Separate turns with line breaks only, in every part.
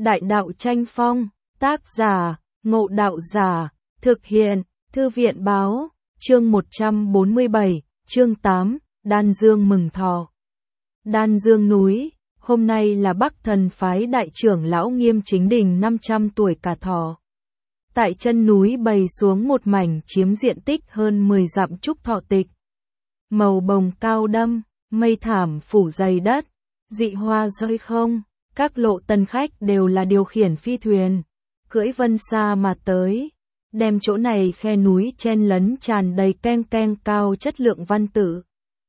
Đại đạo tranh phong, tác giả, Ngộ Đạo Giả, thực hiện, Thư viện báo, chương 147, chương 8, Đan Dương mừng thọ. Đan Dương núi, hôm nay là Bắc Thần phái đại trưởng lão Nghiêm Chính Đình 500 tuổi cả thọ. Tại chân núi bày xuống một mảnh chiếm diện tích hơn 10 dặm trúc thọ tịch. Màu bồng cao đâm, mây thảm phủ dày đất, dị hoa rơi không, các lộ tân khách đều là điều khiển phi thuyền, cưỡi vân xa mà tới, đem chỗ này khe núi chen lấn tràn đầy keng keng cao chất lượng văn tự.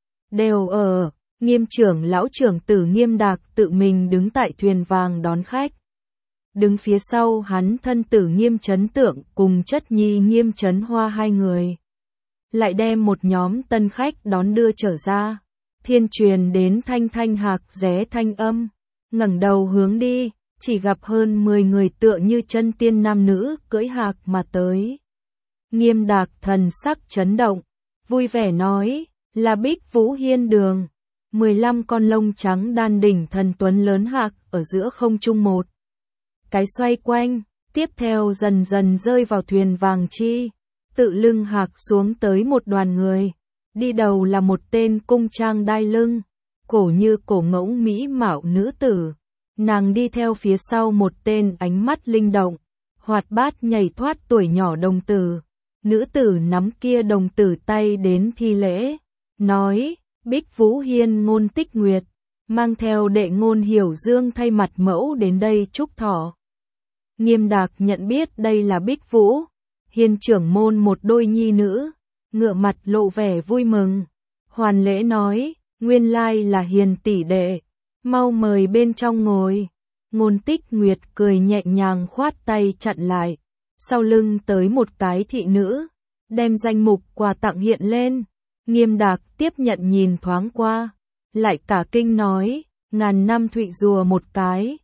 Đều ở, Nghiêm trưởng lão trưởng tử Nghiêm Đạc tự mình đứng tại thuyền vàng đón khách. Đứng phía sau hắn thân tử Nghiêm Chấn Tượng cùng chất nhi Nghiêm Chấn Hoa hai người. Lại đem một nhóm tân khách đón đưa trở ra. Thiên truyền đến thanh thanh hạc ré thanh âm. Ngẩng đầu hướng đi, chỉ gặp hơn 10 người tựa như chân tiên nam nữ cưỡi hạc mà tới. Nghiêm Đạc thần sắc chấn động, vui vẻ nói, là Bích Vũ Hiên Đường. 15 con lông trắng đan đỉnh thần tuấn lớn hạc ở giữa không trung một cái xoay quanh, tiếp theo dần dần rơi vào thuyền vàng chi, tự lưng hạc xuống tới một đoàn người, đi đầu là một tên cung trang đai lưng, cổ như cổ ngỗng mỹ mạo nữ tử, nàng đi theo phía sau một tên ánh mắt linh động, hoạt bát nhảy thoát tuổi nhỏ đồng tử, nữ tử nắm kia đồng tử tay đến thi lễ, nói, Bích Vũ Hiên Ngôn Tích Nguyệt, mang theo đệ Ngôn Hiểu Dương thay mặt mẫu đến đây chúc thọ. Nghiêm Đạc nhận biết đây là Bích Vũ Hiên trưởng môn một đôi nhi nữ, ngựa mặt lộ vẻ vui mừng, hoàn lễ nói, nguyên lai là Hiền tỷ đệ, mau mời bên trong ngồi. Ngôn Tích Nguyệt cười nhẹ nhàng khoát tay chặn lại, sau lưng tới một cái thị nữ, đem danh mục quà tặng hiện lên. Nghiêm Đạc tiếp nhận nhìn thoáng qua, lại cả kinh nói, 1000 năm thụy rùa một cái,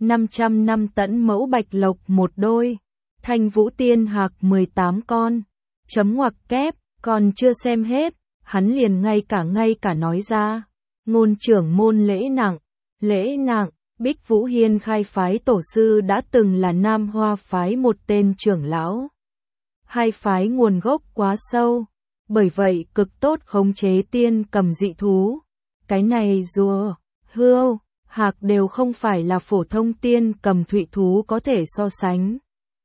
500 năm tẫn mẫu bạch lộc một đôi, thanh vũ tiên hạc 18 con, chấm ngoặc kép, còn chưa xem hết, hắn liền ngay cả nói ra, Ngôn trưởng môn lễ nặng, Bích Vũ Hiên khai phái tổ sư đã từng là Nam Hoa phái một tên trưởng lão. Hai phái nguồn gốc quá sâu. Bởi vậy cực tốt khống chế tiên cầm dị thú. Cái này rùa, hươu, hạc đều không phải là phổ thông tiên cầm thụy thú có thể so sánh.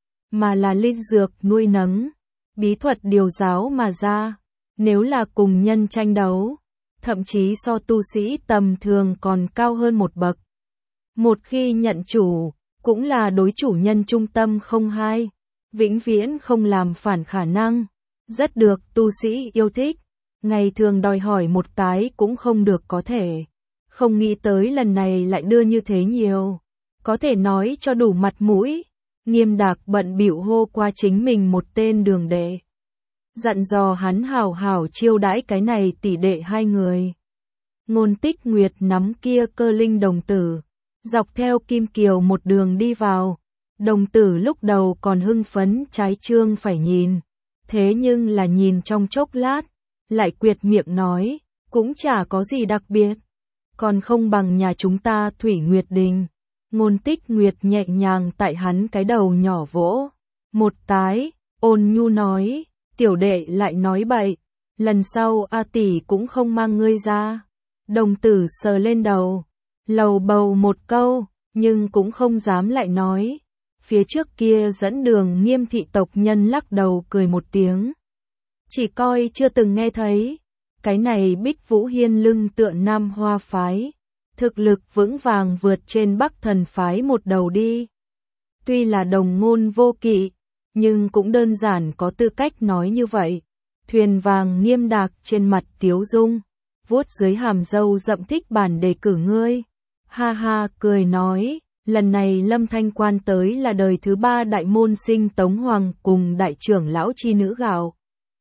Mà là linh dược nuôi nấng, bí thuật điều giáo mà ra. Nếu là cùng nhân tranh đấu, thậm chí so tu sĩ tầm thường còn cao hơn một bậc. Một khi nhận chủ, cũng là đối chủ nhân trung tâm không hai, vĩnh viễn không làm phản khả năng. Rất được tu sĩ yêu thích, ngày thường đòi hỏi một cái cũng không được có thể. Không nghĩ tới lần này lại đưa như thế nhiều, có thể nói cho đủ mặt mũi. Nghiêm Đạc bận bịu hô qua chính mình một tên đường đệ, dặn dò hắn hảo hảo chiêu đãi cái này tỷ đệ hai người. Ngôn Tích Nguyệt nắm kia cơ linh đồng tử, dọc theo Kim Kiều một đường đi vào. Đồng tử lúc đầu còn hưng phấn trái chương phải nhìn. Thế nhưng là nhìn trong chốc lát, lại quyệt miệng nói, cũng chả có gì đặc biệt, còn không bằng nhà chúng ta Thủy Nguyệt Đình. Ngôn Tích Nguyệt nhẹ nhàng tại hắn cái đầu nhỏ vỗ một cái, ôn nhu nói, tiểu đệ lại nói bậy, lần sau A tỷ cũng không mang ngươi ra. Đồng tử sờ lên đầu, lầu bầu một câu, nhưng cũng không dám lại nói. Phía trước kia dẫn đường Nghiêm thị tộc nhân lắc đầu cười một tiếng. Chỉ coi chưa từng nghe thấy. Cái này Bích Vũ Hiên lưng tựa Nam Hoa phái. Thực lực vững vàng vượt trên Bắc Thần phái một đầu đi. Tuy là đồng ngôn vô kỵ, nhưng cũng đơn giản có tư cách nói như vậy. Thuyền vàng Nghiêm Đạc trên mặt tiếu dung, vuốt dưới hàm râu rậm thích bản đề cử ngươi. Ha ha cười nói. Lần này Lâm Thanh Quan tới là đời thứ 3 đại môn sinh Tống Hoàng cùng đại trưởng lão chi nữ gạo.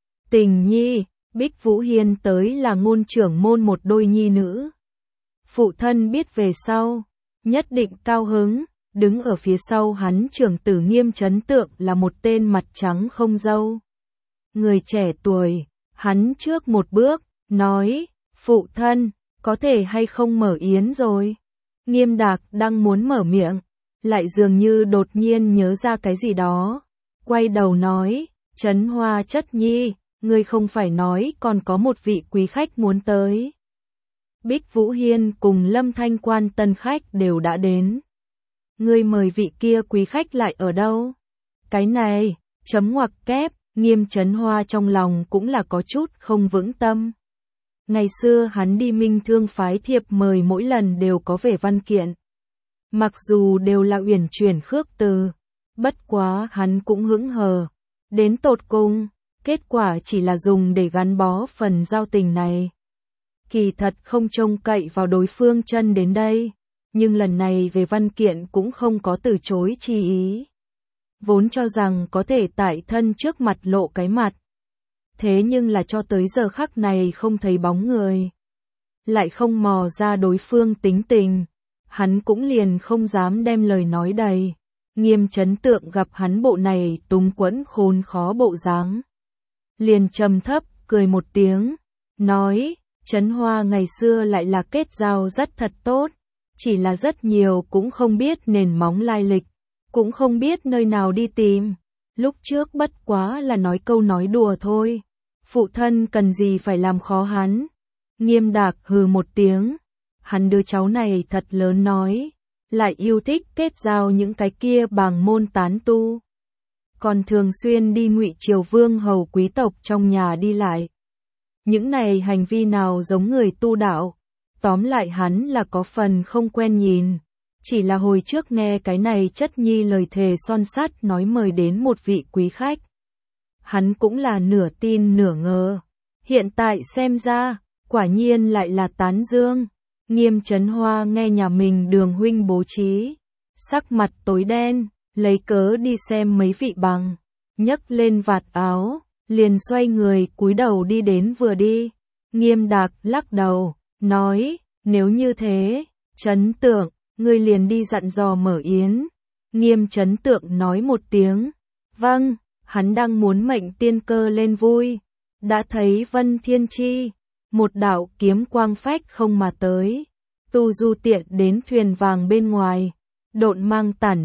Tình nhi, Bích Vũ Hiên tới là Ngôn trưởng môn một đôi nhi nữ. Phụ thân biết về sau, nhất định cao hứng, đứng ở phía sau hắn trưởng tử Nghiêm Chấn Tượng là một tên mặt trắng không râu. Người trẻ tuổi, hắn trước một bước, nói, phụ thân, có thể hay không mở yến rồi. Nghiêm Đạc đang muốn mở miệng, lại dường như đột nhiên nhớ ra cái gì đó, quay đầu nói, Trấn Hoa chất nhi, ngươi không phải nói còn có một vị quý khách muốn tới. Bích Vũ Hiên cùng Lâm Thanh Quan tân khách đều đã đến. Ngươi mời vị kia quý khách lại ở đâu? Cái này, chấm ngoặc kép, Nghiêm Trấn Hoa trong lòng cũng là có chút không vững tâm. Ngày xưa hắn đi Minh Thương phái thiệp mời mỗi lần đều có vẻ văn kiện. Mặc dù đều là uyển chuyển khước từ, bất quá hắn cũng hững hờ. Đến tột cùng, kết quả chỉ là dùng để gắn bó phần giao tình này. Kỳ thật không trông cậy vào đối phương chân đến đây, nhưng lần này về văn kiện cũng không có từ chối chi ý. Vốn cho rằng có thể tại thân trước mặt lộ cái mặt. Thế nhưng là cho tới giờ khắc này không thấy bóng người. Lại không mò ra đối phương tính tình. Hắn cũng liền không dám đem lời nói đầy. Nghiêm Trấn Tượng gặp hắn bộ này túng quẫn khốn khó bộ dáng, liền trầm thấp cười một tiếng, nói, Trấn Hoa ngày xưa lại là kết giao rất thật tốt, chỉ là rất nhiều cũng không biết nền móng lai lịch, cũng không biết nơi nào đi tìm, lúc trước bất quá là nói câu nói đùa thôi, phụ thân cần gì phải làm khó hắn. Nghiêm Đạc hừ một tiếng, hắn đứa cháu này thật lớn nói, lại yêu thích kết giao những cái kia bàng môn tán tu, còn thường xuyên đi ngụy triều vương hầu quý tộc trong nhà đi lại. Những này hành vi nào giống người tu đạo, tóm lại hắn là có phần không quen nhìn, chỉ là hồi trước nghe cái này chất nhi lời thề son sắt nói mời đến một vị quý khách. Hắn cũng là nửa tin nửa ngờ, hiện tại xem ra, quả nhiên lại là tán dương. Nghiêm Trấn Hoa nghe nhà mình Đường huynh bố trí, sắc mặt tối đen, lấy cớ đi xem mấy vị bằng, nhấc lên vạt áo, liền xoay người cúi đầu đi đến vừa đi. Nghiêm Đạc lắc đầu, nói, nếu như thế, Trấn Tượng, ngươi liền đi dặn dò mở yến. Nghiêm Trấn Tượng nói một tiếng, vâng, hắn đang muốn mệnh tiên cơ lên vui, đã thấy Vân Thiên Chi, một đạo kiếm quang phách không mà tới, tu du tiện đến thuyền vàng bên ngoài, độn mang tản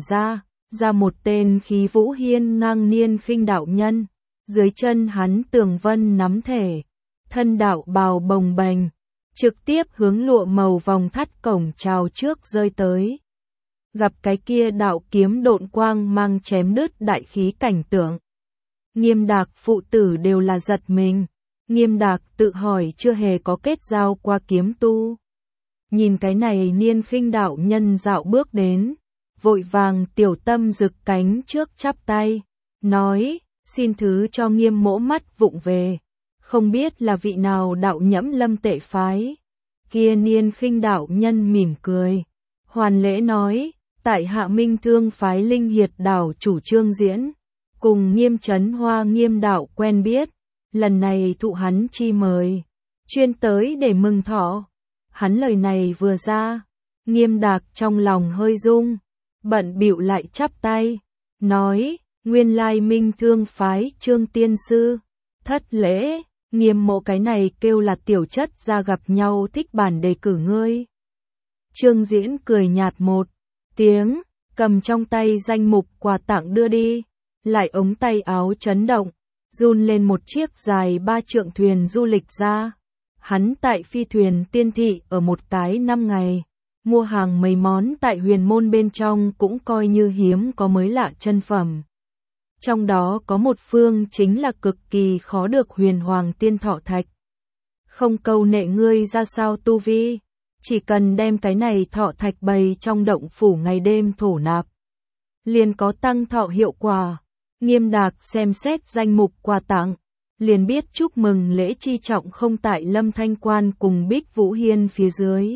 ra một tên khí vũ hiên ngang niên khinh đạo nhân, dưới chân hắn tường vân nắm thể, thân đạo bào bồng bềnh, trực tiếp hướng lụa màu vòng thắt cổng chào trước rơi tới. Gặp cái kia đạo kiếm độn quang mang chém đứt đại khí cảnh tượng. Nghiêm Đạc phụ tử đều là giật mình. Nghiêm Đạc tự hỏi chưa hề có kết giao qua kiếm tu. Nhìn cái này niên khinh đạo nhân dạo bước đến, vội vàng tiểu tâm rực cánh trước chắp tay, nói, xin thứ cho Nghiêm mỗ mắt vụng về, không biết là vị nào đạo nhẫm Lâm Tệ phái. Kia niên khinh đạo nhân mỉm cười, hoàn lễ nói, tại hạ Minh Thương phái Linh Hiệt đảo chủ Trương Diễn, cùng Nghiêm Trấn Hoa Nghiêm đạo quen biết, lần này thụ hắn chi mời, chuyên tới để mừng thọ. Hắn lời này vừa ra, Nghiêm Đạc trong lòng hơi rung, bận bịu lại chắp tay, nói, nguyên lai Minh Thương phái Trương tiên sư, thất lễ. Nghiêm mộ cái này kêu là tiểu chất ra gặp nhau thích bản đề cử ngươi. Trương Diễn cười nhạt một tiếng, cầm trong tay danh mục quà tặng đưa đi, lại ống tay áo chấn động, run lên một chiếc dài 3 trượng thuyền du lịch ra. Hắn tại phi thuyền tiên thị ở một cái 5 ngày, mua hàng mấy món tại huyền môn bên trong cũng coi như hiếm có mới lạ chân phẩm. Trong đó có một phương chính là cực kỳ khó được huyền hoàng tiên thọ thạch. Không câu nệ ngươi ra sao tu vi, chỉ cần đem cái này thọ thạch bày trong động phủ ngày đêm thổ nạp, liền có tăng thọ hiệu quả. Nghiêm Đạc xem xét danh mục quà tặng, liền biết chúc mừng lễ chi trọng không tại Lâm Thanh Quan cùng Bích Vũ Hiên phía dưới.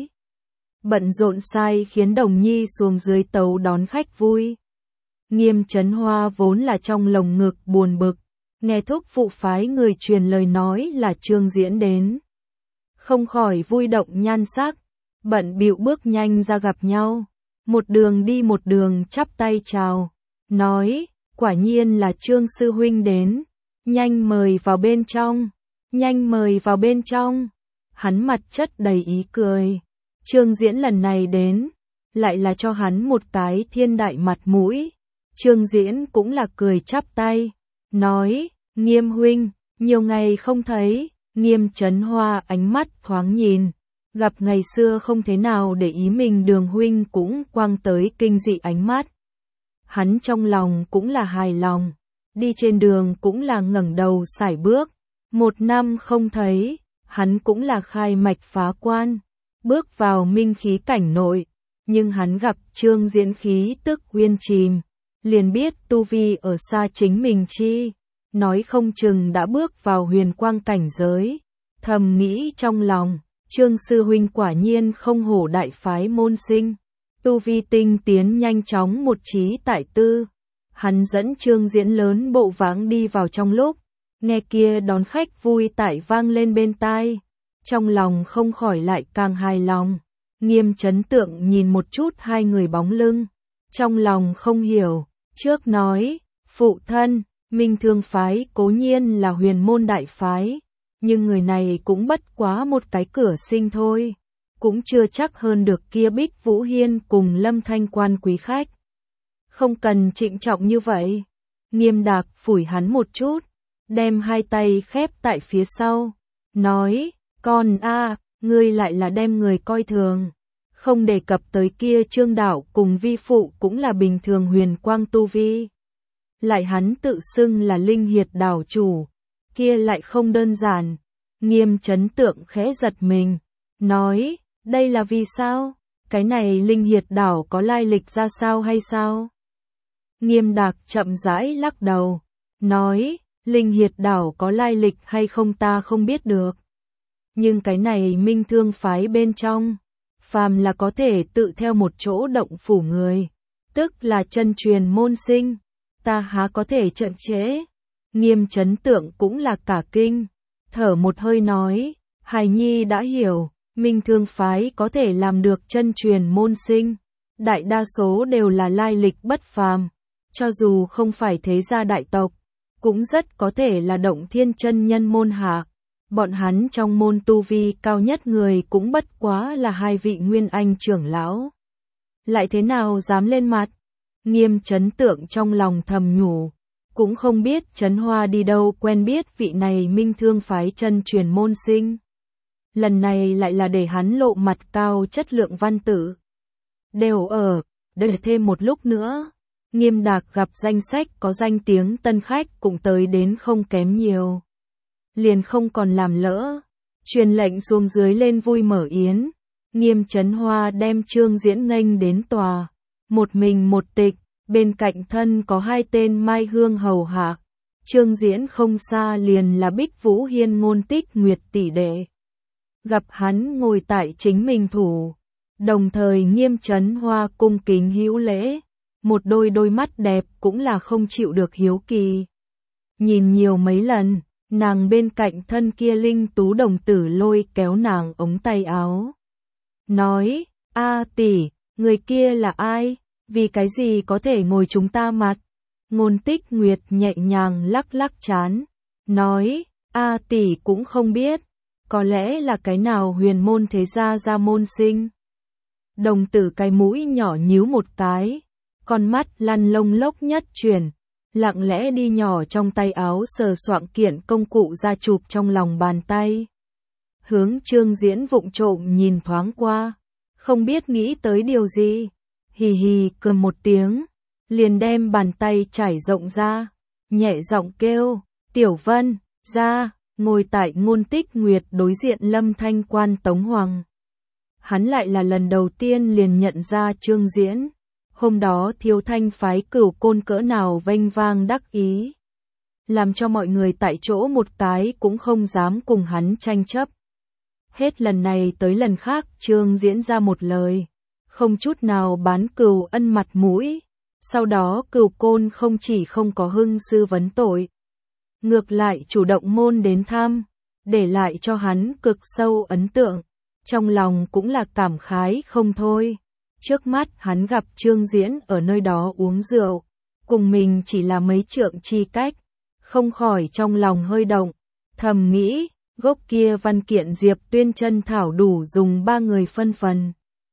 Bận rộn sai khiến Đồng Nhi xuống dưới tấu đón khách vui. Nghiêm Trấn Hoa vốn là trong lồng ngực buồn bực, nghe thúc phụ phái người truyền lời nói là Trương Diễn đến. Không khỏi vui động nhan sắc, bận bịu bước nhanh ra gặp nhau, một đường đi một đường chắp tay chào, nói, quả nhiên là Trương sư huynh đến, nhanh mời vào bên trong, nhanh mời vào bên trong. Hắn mặt chất đầy ý cười, Trương Diễn lần này đến, lại là cho hắn một cái thiên đại mặt mũi. Trương Diễn cũng là cười chắp tay, nói, Nghiêm huynh, nhiều ngày không thấy. Nghiêm Chấn Hoa ánh mắt thoáng nhìn, gặp ngày xưa không thế nào để ý mình Đường huynh cũng quăng tới kinh dị ánh mắt. Hắn trong lòng cũng là hài lòng, đi trên đường cũng là ngẩng đầu sải bước. 1 năm không thấy, hắn cũng là khai mạch phá quan, bước vào minh khí cảnh nội, nhưng hắn gặp Trương Diễn khí tức uyên chìm, liền biết tu vi ở xa chính mình chi, nói không chừng đã bước vào huyền quang cảnh giới. Thầm nghĩ trong lòng, Trương sư huynh quả nhiên không hổ đại phái môn sinh, tu vi tinh tiến nhanh chóng một trí tại tư. Hắn dẫn Trương Diễn lớn bộ váng đi vào trong lúc, nghe kia đón khách vui tải vang lên bên tai, trong lòng không khỏi lại càng hài lòng. Nghiêm Chấn Tượng nhìn một chút hai người bóng lưng, trong lòng không hiểu, trước nói, phụ thân, Minh Thương phái cố nhiên là huyền môn đại phái, nhưng người này cũng bất quá một cái cửa sinh thôi, cũng chưa chắc hơn được kia Bích Vũ Hiên cùng Lâm Thanh Quan quý khách. Không cần trịnh trọng như vậy. Nghiêm Đạc phủi hắn một chút, đem hai tay khép tại phía sau, nói, con ngươi lại là đem người coi thường. Không đề cập tới kia Trương Đạo cùng vi phụ cũng là bình thường huyền quang tu vi. Lại hắn tự xưng là Linh Hiệt đảo chủ, kia lại không đơn giản. Nghiêm Chấn Tượng khẽ giật mình, nói, đây là vì sao? Cái này Linh Hiệt đảo có lai lịch ra sao hay sao? Nghiêm Đạc chậm rãi lắc đầu, nói, Linh Hiệt đảo có lai lịch hay không ta không biết được. Nhưng cái này Minh Thương phái bên trong, phàm là có thể tự theo một chỗ động phủ người, tức là chân truyền môn sinh, ta há có thể chậm trễ. Nghiêm Chấn Tượng cũng là cả kinh, thở một hơi nói, hài nhi đã hiểu, Minh Thương phái có thể làm được chân truyền môn sinh, đại đa số đều là lai lịch bất phàm, cho dù không phải thế gia đại tộc, cũng rất có thể là Động Thiên chân nhân môn hạ. Bọn hắn trong môn tu vi cao nhất người cũng bất quá là 2 vị Nguyên Anh trưởng lão. Lại thế nào dám lên mặt? Nghiêm Chấn Tượng trong lòng thầm nhủ, cũng không biết Chấn Hoa đi đâu quen biết vị này Minh Thương phái chân truyền môn sinh. Lần này lại là để hắn lộ mặt cao chất lượng văn tử. Đều ở, đợi thêm một lúc nữa. Nghiêm Đạc gặp danh sách có danh tiếng tân khách cũng tới đến không kém nhiều. Liền không còn làm lỡ, truyền lệnh xuống dưới lên vui mở yến. Nghiêm Chấn Hoa đem Trương Diễn nghênh đến tòa, một mình một tịch, bên cạnh thân có 2 tên mai hương hầu hạ. Trương Diễn không xa liền là Bích Vũ Hiên Ngôn Tích Nguyệt tỷ đệ. Gặp hắn ngồi tại chính mình thủ, đồng thời Nghiêm Chấn Hoa cung kính hữu lễ, một đôi mắt đẹp cũng là không chịu được hiếu kỳ. Nhìn nhiều mấy lần, nàng bên cạnh thân kia linh tú đồng tử lôi kéo nàng ống tay áo. Nói, tỷ, người kia là ai? Vì cái gì có thể ngồi chúng ta mặt? Ngôn Tích Nguyệt nhẹ nhàng lắc lắc trán, nói, tỷ cũng không biết, có lẽ là cái nào huyền môn thế gia ra môn sinh. Đồng tử cái mũi nhỏ nhíu một cái, con mắt lăn lông lốc nhất chuyển, lặng lẽ đi nhỏ trong tay áo sờ soạng kiện công cụ ra chụp trong lòng bàn tay. Hướng Trương Diễn vụng trộm nhìn thoáng qua, không biết nghĩ tới điều gì, hì hì cười một tiếng, liền đem bàn tay trải rộng ra, nhẹ giọng kêu, Tiểu Vân, ra, ngồi tại Ngôn Tích Nguyệt đối diện Lâm Thanh Quan Tống Hoàng. Hắn lại là lần đầu tiên liền nhận ra Trương Diễn. Hôm đó Thiếu Thanh phái Cửu Côn cỡ nào vênh vang đắc ý, làm cho mọi người tại chỗ một cái cũng không dám cùng hắn tranh chấp. Hết lần này tới lần khác Trương Diễn ra một lời, không chút nào bán Cửu Ân mặt mũi. Sau đó Cửu Côn không chỉ không có hưng sư vấn tội, ngược lại chủ động môn đến thăm, để lại cho hắn cực sâu ấn tượng, trong lòng cũng là cảm khái không thôi. Trước mắt hắn gặp Trương Diễn ở nơi đó uống rượu, cùng mình chỉ là mấy trượng chi cách, không khỏi trong lòng hơi động, thầm nghĩ, gốc kia văn kiện Diệp Tuyên chân thảo đủ dùng 3 người phân phần.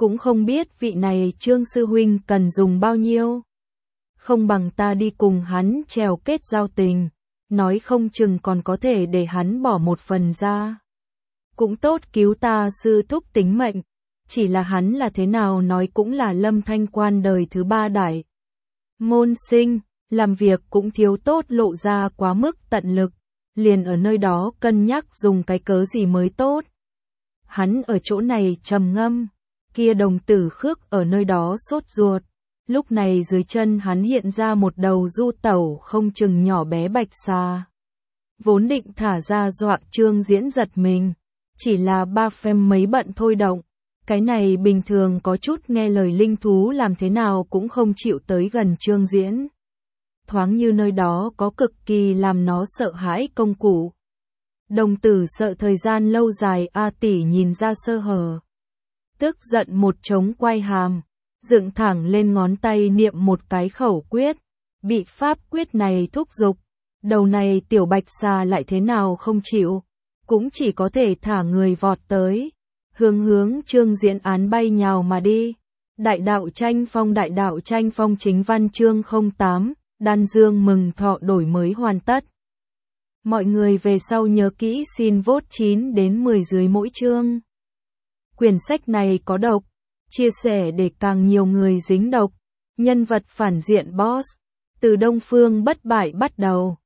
cũng không biết vị này Trương sư huynh cần dùng bao nhiêu. Không bằng ta đi cùng hắn trèo kết giao tình, nói không chừng còn có thể để hắn bỏ một phần ra. Cũng tốt cứu ta sư thúc tính mệnh, chỉ là hắn là thế nào nói cũng là Lâm Thanh Quan đời thứ 3 đại môn sinh, làm việc cũng thiếu tốt lộ ra quá mức tận lực, liền ở nơi đó cân nhắc dùng cái cớ gì mới tốt. Hắn ở chỗ này trầm ngâm, kia đồng tử khước ở nơi đó sốt ruột. Lúc này dưới chân hắn hiện ra một đầu du tẩu không chừng nhỏ bé bạch xà. Vốn định thả ra dọa Trương Diễn giật mình, chỉ là ba phem mấy bận thôi động. Cái này bình thường có chút nghe lời linh thú làm thế nào cũng không chịu tới gần Trương Diễn. Thoáng như nơi đó có cực kỳ làm nó sợ hãi công cụ. Đồng tử sợ thời gian lâu dài A tỷ nhìn ra sơ hở. Tức giận một trống quay hàm, dựng thẳng lên ngón tay niệm một cái khẩu quyết. Bị pháp quyết này thúc giục, đầu này tiểu bạch xà lại thế nào không chịu, cũng chỉ có thể thả người vọt tới. Hướng Trương Diễn án bay nhào mà đi. Đại đạo tranh phong chính văn chương 08, Đan Dương mừng thọ đổi mới hoàn tất. Mọi người về sau nhớ kỹ xin vote 9 đến 10 dưới mỗi chương. Quyển sách này có độc, chia sẻ để càng nhiều người dính độc. Nhân vật phản diện boss, từ Đông Phương bất bại bắt đầu.